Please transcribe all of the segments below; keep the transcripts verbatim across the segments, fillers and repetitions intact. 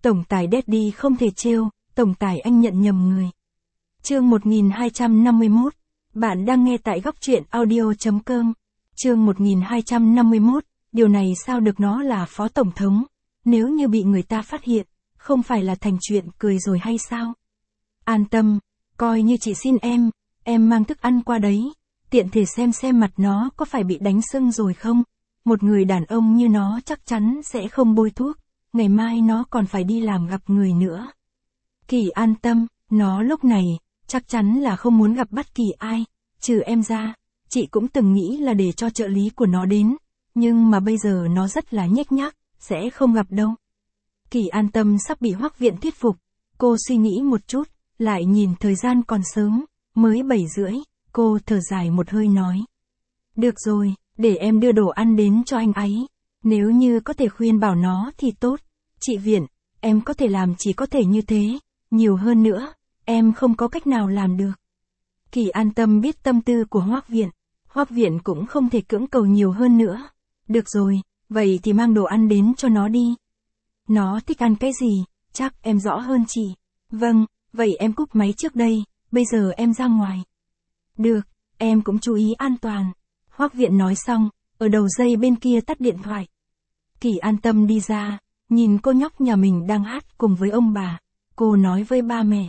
Tổng tài Daddy không thể trêu, tổng tài anh nhận nhầm người. Chương một nghìn hai trăm năm mươi mốt. Bạn đang nghe tại góc truyện audio chấm com. Chương một nghìn hai trăm năm mươi mốt. Điều này sao được, nó là phó tổng thống. Nếu như bị người ta phát hiện, không phải là thành chuyện cười rồi hay sao? An tâm, coi như chị xin em, em mang thức ăn qua đấy. Tiện thể xem xem mặt nó có phải bị đánh sưng rồi không? Một người đàn ông như nó chắc chắn sẽ không bôi thuốc. Ngày mai nó còn phải đi làm gặp người nữa. Kỳ an tâm, nó lúc này, chắc chắn là không muốn gặp bất kỳ ai, trừ em ra. Chị cũng từng nghĩ là để cho trợ lý của nó đến, nhưng mà bây giờ nó rất là nhếch nhác, sẽ không gặp đâu. Kỳ an tâm sắp bị Hoắc Viện thuyết phục, cô suy nghĩ một chút, lại nhìn thời gian còn sớm, mới bảy rưỡi, cô thở dài một hơi nói. Được rồi, để em đưa đồ ăn đến cho anh ấy. Nếu như có thể khuyên bảo nó thì tốt. Chị Viện, em có thể làm chỉ có thể như thế, nhiều hơn nữa, em không có cách nào làm được. Kỳ an tâm biết tâm tư của Hoắc Viện, Hoắc Viện cũng không thể cưỡng cầu nhiều hơn nữa. Được rồi, vậy thì mang đồ ăn đến cho nó đi. Nó thích ăn cái gì, chắc em rõ hơn chị. Vâng, vậy em cúp máy trước đây, bây giờ em ra ngoài. Được, em cũng chú ý an toàn. Hoắc Viện nói xong, ở đầu dây bên kia tắt điện thoại. Kỳ an tâm đi ra, nhìn cô nhóc nhà mình đang hát cùng với ông bà. Cô nói với ba mẹ.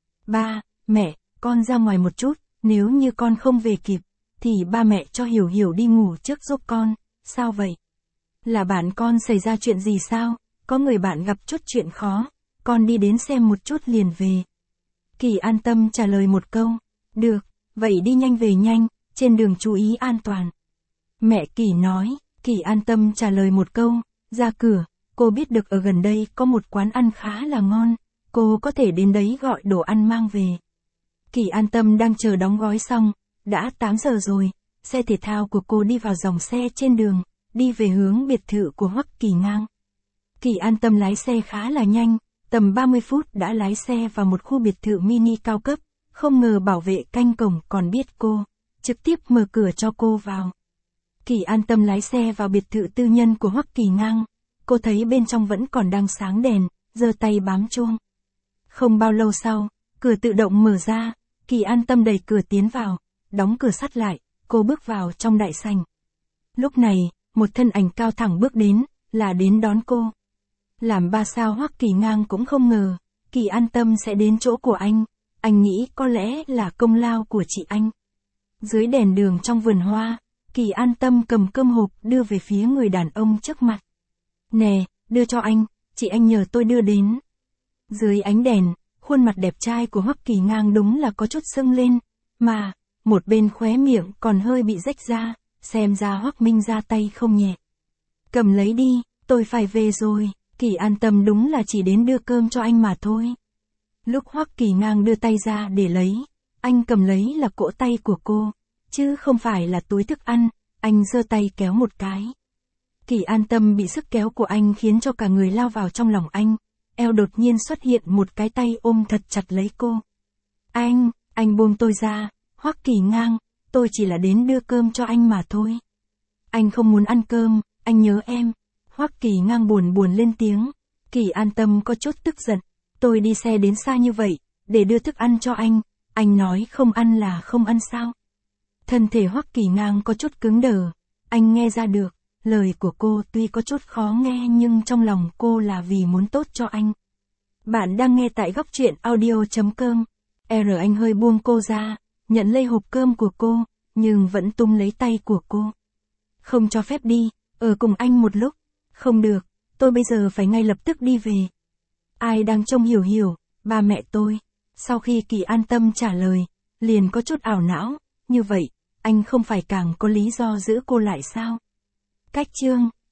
Ba, mẹ, con ra ngoài một chút, nếu như con không về kịp, thì ba mẹ cho Hiểu Hiểu đi ngủ trước giúp con. Sao vậy? Là bạn con xảy ra chuyện gì sao? Có người bạn gặp chút chuyện khó, con đi đến xem một chút liền về. Kỳ an tâm trả lời một câu. Được, vậy đi nhanh về nhanh, trên đường chú ý an toàn. Mẹ Kỳ nói. Kỳ an tâm trả lời một câu. Ra cửa, cô biết được ở gần đây có một quán ăn khá là ngon, cô có thể đến đấy gọi đồ ăn mang về. Kỳ an tâm đang chờ đóng gói xong, đã tám giờ rồi, xe thể thao của cô đi vào dòng xe trên đường, đi về hướng biệt thự của Hoắc Kỳ Ngang. Kỳ an tâm lái xe khá là nhanh, tầm ba mươi phút đã lái xe vào một khu biệt thự mini cao cấp, không ngờ bảo vệ canh cổng còn biết cô, trực tiếp mở cửa cho cô vào. Kỳ an tâm lái xe vào biệt thự tư nhân của Hoắc Kỳ Ngang, cô thấy bên trong vẫn còn đang sáng đèn, giơ tay bám chuông. Không bao lâu sau, cửa tự động mở ra, Kỳ an tâm đẩy cửa tiến vào, đóng cửa sắt lại, cô bước vào trong đại sảnh. Lúc này, một thân ảnh cao thẳng bước đến, là đến đón cô. Làm ba sao Hoắc Kỳ Ngang cũng không ngờ, Kỳ an tâm sẽ đến chỗ của anh, anh nghĩ có lẽ là công lao của chị anh. Dưới đèn đường trong vườn hoa, Kỳ an tâm cầm cơm hộp đưa về phía người đàn ông trước mặt. Nè, đưa cho anh, chị anh nhờ tôi đưa đến. Dưới ánh đèn, khuôn mặt đẹp trai của Hoắc Kỳ Ngang đúng là có chút sưng lên, mà, một bên khóe miệng còn hơi bị rách ra, xem ra Hoắc Minh ra tay không nhẹ. Cầm lấy đi, tôi phải về rồi. Kỳ an tâm đúng là chỉ đến đưa cơm cho anh mà thôi. Lúc Hoắc Kỳ Ngang đưa tay ra để lấy, anh cầm lấy là cỗ tay của cô, chứ không phải là túi thức ăn, anh giơ tay kéo một cái. Kỳ an tâm bị sức kéo của anh khiến cho cả người lao vào trong lòng anh, eo đột nhiên xuất hiện một cái tay ôm thật chặt lấy cô. Anh, anh buông tôi ra, Hoắc Kỳ Ngang, tôi chỉ là đến đưa cơm cho anh mà thôi. Anh không muốn ăn cơm, anh nhớ em. Hoắc Kỳ Ngang buồn buồn lên tiếng. Kỳ an tâm có chút tức giận, tôi đi xe đến xa như vậy, để đưa thức ăn cho anh, anh nói không ăn là không ăn sao? Thân thể Hoắc Kỳ Ngang có chút cứng đờ, anh nghe ra được, lời của cô tuy có chút khó nghe nhưng trong lòng cô là vì muốn tốt cho anh. Bạn đang nghe tại góc truyện audio chấm com. R anh hơi buông cô ra, nhận lấy hộp cơm của cô, nhưng vẫn tung lấy tay của cô. Không cho phép đi, ở cùng anh một lúc. Không được, tôi bây giờ phải ngay lập tức đi về. Ai đang trông Hiểu Hiểu, ba mẹ tôi. Sau khi Kỳ an tâm trả lời, liền có chút ảo não, như vậy, anh không phải càng có lý do giữ cô lại sao? Cách chương